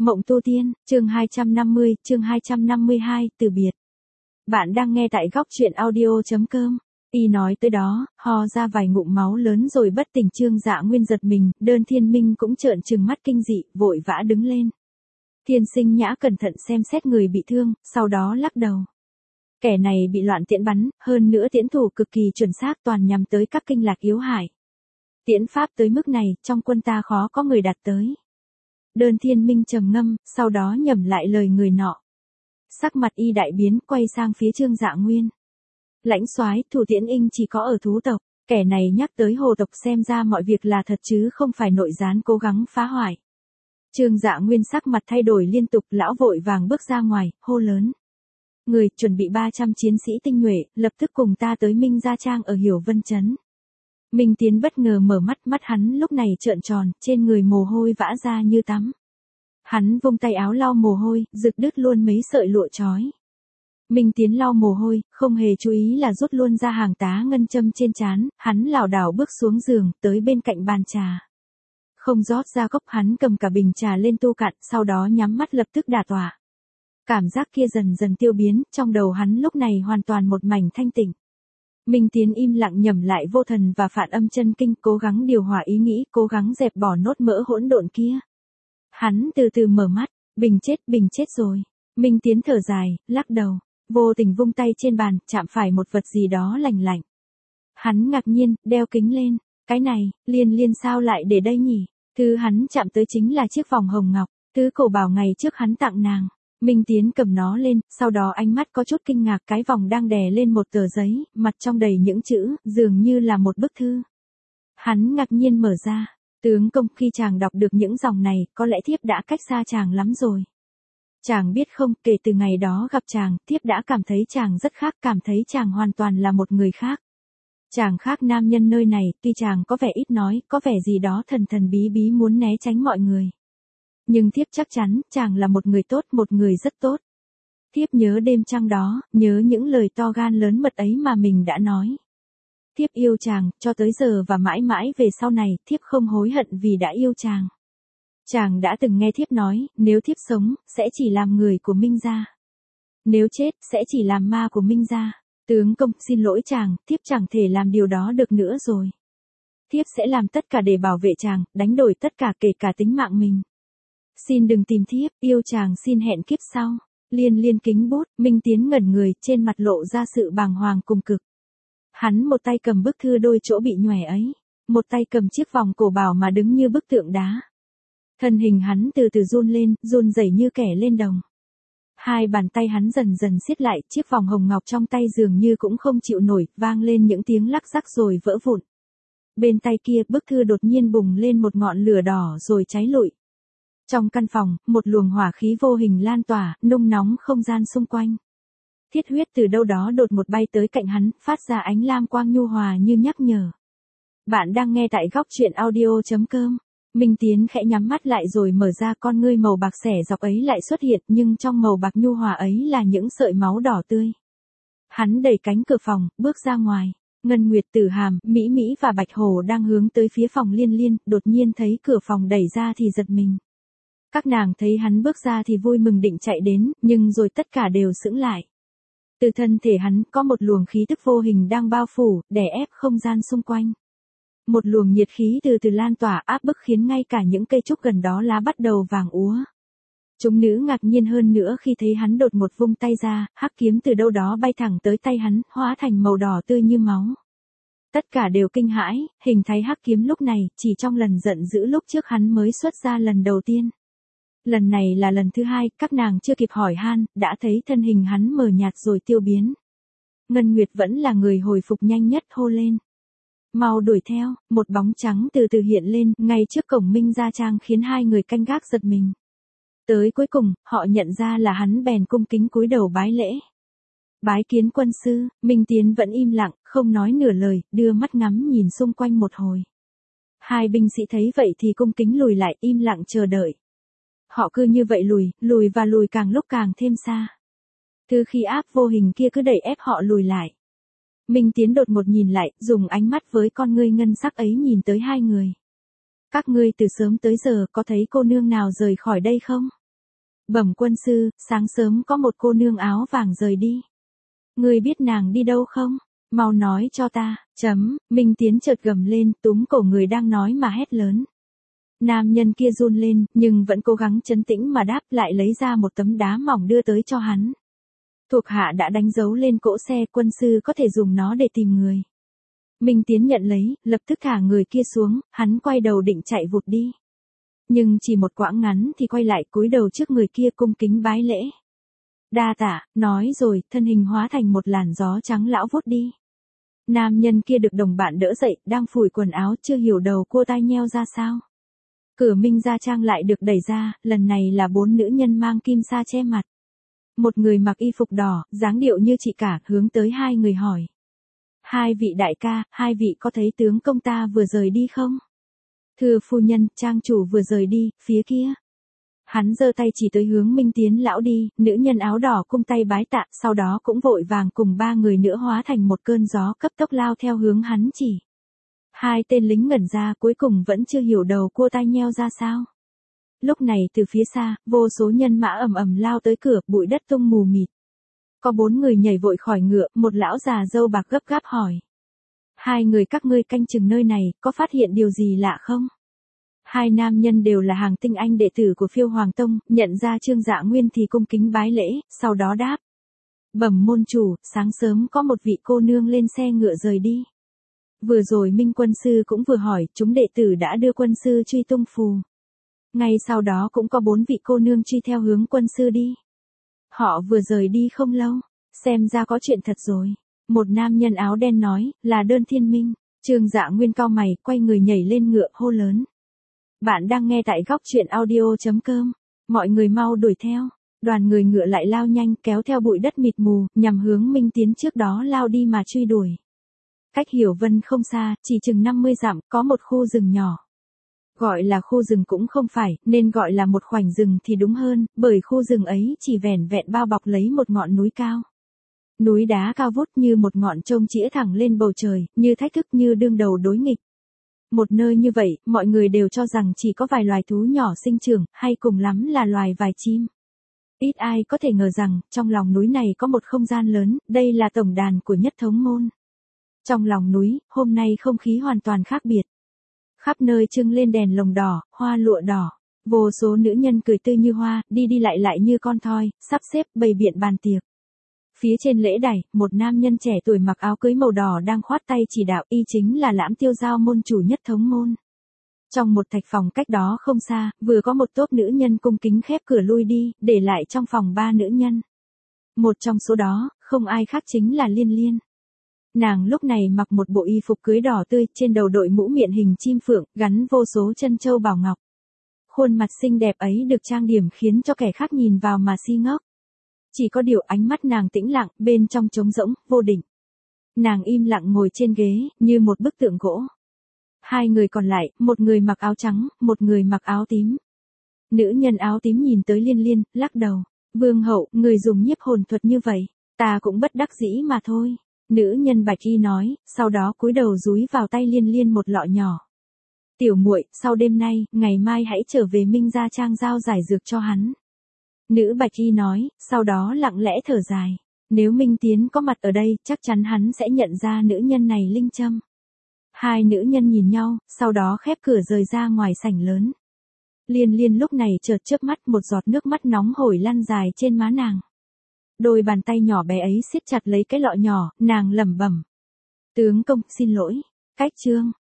Mộng tu tiên, chương 250, chương 252, từ biệt. Bạn đang nghe tại góc truyện audio.com. Y nói tới đó, ho ra vài ngụm máu lớn rồi bất tỉnh. Trương Dạ Nguyên giật mình, Đơn Thiên Minh cũng trợn trừng mắt kinh dị, vội vã đứng lên. Thiên Sinh Nhã cẩn thận xem xét người bị thương, sau đó lắc đầu. Kẻ này bị loạn tiễn bắn, hơn nữa tiễn thủ cực kỳ chuẩn xác, toàn nhằm tới các kinh lạc yếu hại. Tiễn pháp tới mức này, trong quân ta khó có người đạt tới. Đơn Thiên Minh trầm ngâm, sau đó nhẩm lại lời người nọ. Sắc mặt y đại biến, quay sang phía Trương Dạ Nguyên. Lãnh soái, Thủ Tiễn Inh chỉ có ở thú tộc, kẻ này nhắc tới hồ tộc, xem ra mọi việc là thật chứ không phải nội gián cố gắng phá hoại. Trương Dạ Nguyên sắc mặt thay đổi liên tục, lão vội vàng bước ra ngoài, hô lớn. Người, chuẩn bị 300 chiến sĩ tinh nhuệ, lập tức cùng ta tới Minh Gia Trang ở Hiểu Vân Trấn. Minh Tiến bất ngờ mở mắt, mắt hắn lúc này trợn tròn, trên người mồ hôi vã ra như tắm. Hắn vung tay áo lau mồ hôi, rực đứt luôn mấy sợi lụa trói. Minh Tiến lau mồ hôi, không hề chú ý là rút luôn ra hàng tá ngân châm trên trán, hắn lảo đảo bước xuống giường, tới bên cạnh bàn trà. Không rót ra cốc, hắn cầm cả bình trà lên tu cạn, sau đó nhắm mắt lập tức đả tọa. Cảm giác kia dần dần tiêu biến, trong đầu hắn lúc này hoàn toàn một mảnh thanh tịnh. Minh Tiến im lặng nhẩm lại vô thần và phản âm chân kinh, cố gắng điều hòa ý nghĩ, cố gắng dẹp bỏ nốt mỡ hỗn độn kia. Hắn từ từ mở mắt, bình chết rồi. Minh Tiến thở dài, lắc đầu, vô tình vung tay trên bàn, chạm phải một vật gì đó lành lạnh. Hắn ngạc nhiên, đeo kính lên, cái này, Liên sao lại để đây nhỉ? Thứ hắn chạm tới chính là chiếc vòng hồng ngọc, thứ cổ bảo ngày trước hắn tặng nàng. Minh Tiến cầm nó lên, sau đó ánh mắt có chút kinh ngạc, cái vòng đang đè lên một tờ giấy, mặt trong đầy những chữ, dường như là một bức thư. Hắn ngạc nhiên mở ra, tướng công, khi chàng đọc được những dòng này, có lẽ thiếp đã cách xa chàng lắm rồi. Chàng biết không, kể từ ngày đó gặp chàng, thiếp đã cảm thấy chàng rất khác, cảm thấy chàng hoàn toàn là một người khác. Chàng khác nam nhân nơi này, tuy chàng có vẻ ít nói, có vẻ gì đó thần thần bí bí muốn né tránh mọi người. Nhưng thiếp chắc chắn, chàng là một người tốt, một người rất tốt. Thiếp nhớ đêm trăng đó, nhớ những lời to gan lớn mật ấy mà mình đã nói. Thiếp yêu chàng, cho tới giờ và mãi mãi về sau này, thiếp không hối hận vì đã yêu chàng. Chàng đã từng nghe thiếp nói, nếu thiếp sống, sẽ chỉ làm người của Minh Gia. Nếu chết, sẽ chỉ làm ma của Minh Gia. Tướng công, xin lỗi chàng, thiếp chẳng thể làm điều đó được nữa rồi. Thiếp sẽ làm tất cả để bảo vệ chàng, đánh đổi tất cả kể cả tính mạng mình. Xin đừng tìm thiếp, yêu chàng, xin hẹn kiếp sau. Liên kính bút, Minh Tiến ngẩn người, trên mặt lộ ra sự bàng hoàng cùng cực. Hắn một tay cầm bức thư đôi chỗ bị nhòe ấy, một tay cầm chiếc vòng cổ bảo mà đứng như bức tượng đá. Thân hình hắn từ từ run lên, run rẩy như kẻ lên đồng. Hai bàn tay hắn dần dần siết lại, chiếc vòng hồng ngọc trong tay dường như cũng không chịu nổi, vang lên những tiếng lắc rắc rồi vỡ vụn. Bên tay kia, bức thư đột nhiên bùng lên một ngọn lửa đỏ rồi cháy lụi. Trong căn phòng, một luồng hỏa khí vô hình lan tỏa, nung nóng không gian xung quanh. Thiết huyết từ đâu đó đột một bay tới cạnh hắn, phát ra ánh lam quang nhu hòa như nhắc nhở. Bạn đang nghe tại góc truyện audio.com. Minh Tiến khẽ nhắm mắt lại rồi mở ra, con ngươi màu bạc xẻ dọc ấy lại xuất hiện, nhưng trong màu bạc nhu hòa ấy là những sợi máu đỏ tươi. Hắn đẩy cánh cửa phòng, bước ra ngoài. Ngân Nguyệt, Tử Hàm, Mỹ Mỹ và Bạch Hổ đang hướng tới phía phòng Liên, đột nhiên thấy cửa phòng đẩy ra thì giật mình. Các nàng thấy hắn bước ra thì vui mừng định chạy đến, nhưng rồi tất cả đều sững lại. Từ thân thể hắn có một luồng khí tức vô hình đang bao phủ, đè ép không gian xung quanh. Một luồng nhiệt khí từ từ lan tỏa áp bức khiến ngay cả những cây trúc gần đó lá bắt đầu vàng úa. Chúng nữ ngạc nhiên hơn nữa khi thấy hắn đột một vung tay ra, hắc kiếm từ đâu đó bay thẳng tới tay hắn, hóa thành màu đỏ tươi như máu. Tất cả đều kinh hãi, hình thái hắc kiếm lúc này, chỉ trong lần giận dữ lúc trước hắn mới xuất ra lần đầu tiên. Lần này là lần thứ hai, các nàng chưa kịp hỏi han, đã thấy thân hình hắn mờ nhạt rồi tiêu biến. Ngân Nguyệt vẫn là người hồi phục nhanh nhất, hô lên. Mau đuổi theo, một bóng trắng từ từ hiện lên, ngay trước cổng Minh Gia Trang khiến hai người canh gác giật mình. Tới cuối cùng, họ nhận ra là hắn bèn cung kính cúi đầu bái lễ. Bái kiến quân sư. Minh Tiến vẫn im lặng, không nói nửa lời, đưa mắt ngắm nhìn xung quanh một hồi. Hai binh sĩ thấy vậy thì cung kính lùi lại, im lặng chờ đợi. Họ cứ như vậy lùi và lùi càng lúc càng thêm xa. Từ khi áp vô hình kia cứ đẩy ép họ lùi lại. Minh Tiến đột một nhìn lại, dùng ánh mắt với con ngươi ngân sắc ấy nhìn tới hai người. Các ngươi từ sớm tới giờ có thấy cô nương nào rời khỏi đây không? Bẩm quân sư, sáng sớm có một cô nương áo vàng rời đi. Ngươi biết nàng đi đâu không? Mau nói cho ta, Minh Tiến chợt gầm lên, túm cổ người đang nói mà hét lớn. Nam nhân kia run lên, nhưng vẫn cố gắng trấn tĩnh mà đáp, lại lấy ra một tấm đá mỏng đưa tới cho hắn. Thuộc hạ đã đánh dấu lên cỗ xe, quân sư có thể dùng nó để tìm người. Minh Tiến nhận lấy, lập tức thả người kia xuống, hắn quay đầu định chạy vụt đi. Nhưng chỉ một quãng ngắn thì quay lại, cúi đầu trước người kia cung kính bái lễ. Đa tạ, nói rồi, thân hình hóa thành một làn gió trắng lão vút đi. Nam nhân kia được đồng bạn đỡ dậy, đang phủi quần áo, chưa hiểu đầu cua tai nheo ra sao. Cửa Minh gia trang lại được đẩy ra, lần này là 4 nữ nhân mang kim sa che mặt. Một người mặc y phục đỏ, dáng điệu như chị cả, hướng tới 2 người hỏi. 2 vị đại ca, 2 vị có thấy tướng công ta vừa rời đi không? Thưa phu nhân, trang chủ vừa rời đi, phía kia. Hắn giơ tay chỉ tới hướng Minh Tiến lão đi, nữ nhân áo đỏ cung tay bái tạ, sau đó cũng vội vàng cùng 3 người nữa hóa thành một cơn gió cấp tốc lao theo hướng hắn chỉ. 2 tên lính ngẩn ra, cuối cùng vẫn chưa hiểu đầu cua tai nheo ra sao. Lúc này từ phía xa, vô số nhân mã ầm ầm lao tới cửa, bụi đất tung mù mịt. Có 4 người nhảy vội khỏi ngựa, một lão già râu bạc gấp gáp hỏi. 2 người các ngươi canh chừng nơi này, có phát hiện điều gì lạ không? 2 nam nhân đều là hàng tinh anh đệ tử của Phiêu Hoàng Tông, nhận ra Trương Dạ Nguyên thì cung kính bái lễ, sau đó đáp. Bẩm môn chủ, sáng sớm có một vị cô nương lên xe ngựa rời đi. Vừa rồi Minh quân sư cũng vừa hỏi, chúng đệ tử đã đưa quân sư truy tung phù. Ngay sau đó cũng có 4 vị cô nương truy theo hướng quân sư đi. Họ vừa rời đi không lâu, xem ra có chuyện thật rồi. Một nam nhân áo đen nói, là Đơn Thiên Minh. Trương Dạ Nguyên cau mày, quay người nhảy lên ngựa, hô lớn. Bạn đang nghe tại góc truyện audio.com. Mọi người mau đuổi theo. Đoàn người ngựa lại lao nhanh, kéo theo bụi đất mịt mù, nhằm hướng Minh Tiến trước đó lao đi mà truy đuổi. Cách Hiểu Vân không xa, chỉ chừng 50 dặm, có một khu rừng nhỏ. Gọi là khu rừng cũng không phải, nên gọi là một khoảnh rừng thì đúng hơn, bởi khu rừng ấy chỉ vẻn vẹn bao bọc lấy một ngọn núi cao. Núi đá cao vút như một ngọn trông chĩa thẳng lên bầu trời, như thách thức, như đương đầu đối nghịch. Một nơi như vậy, mọi người đều cho rằng chỉ có vài loài thú nhỏ sinh trưởng, hay cùng lắm là loài vài chim. Ít ai có thể ngờ rằng, trong lòng núi này có một không gian lớn, đây là tổng đàn của Nhất Thống môn. Trong lòng núi, hôm nay không khí hoàn toàn khác biệt. Khắp nơi trưng lên đèn lồng đỏ, hoa lụa đỏ. Vô số nữ nhân cười tươi như hoa, đi đi lại như con thoi, sắp xếp bày biện bàn tiệc. Phía trên lễ đài, một nam nhân trẻ tuổi mặc áo cưới màu đỏ đang khoát tay chỉ đạo, y chính là Lãm Tiêu Giao môn chủ Nhất Thống môn. Trong một thạch phòng cách đó không xa, vừa có một tốp nữ nhân cung kính khép cửa lui đi, để lại trong phòng 3 nữ nhân. Một trong số đó, không ai khác chính là Liên Liên. Nàng lúc này mặc một bộ y phục cưới đỏ tươi, trên đầu đội mũ miện hình chim phượng, gắn vô số chân châu bảo ngọc. Khuôn mặt xinh đẹp ấy được trang điểm khiến cho kẻ khác nhìn vào mà si ngốc. Chỉ có điều ánh mắt nàng tĩnh lặng, bên trong trống rỗng, vô định. Nàng im lặng ngồi trên ghế, như một bức tượng gỗ. 2 người còn lại, một người mặc áo trắng, một người mặc áo tím. Nữ nhân áo tím nhìn tới Liên Liên, lắc đầu. Vương hậu, người dùng nhiếp hồn thuật như vậy, ta cũng bất đắc dĩ mà thôi. Nữ nhân bạch y nói, sau đó cúi đầu dúi vào tay Liên Liên một lọ nhỏ. Tiểu muội, sau đêm nay, ngày mai hãy trở về Minh gia trang giao giải dược cho hắn. Nữ bạch y nói, sau đó lặng lẽ thở dài. Nếu Minh Tiến có mặt ở đây, chắc chắn hắn sẽ nhận ra nữ nhân này linh châm. 2 nữ nhân nhìn nhau, sau đó khép cửa rời ra ngoài sảnh lớn. Liên Liên lúc này chợt chớp mắt, một giọt nước mắt nóng hổi lăn dài trên má nàng. Đôi bàn tay nhỏ bé ấy siết chặt lấy cái lọ nhỏ, nàng lẩm bẩm. Tướng công, xin lỗi. Cách chương.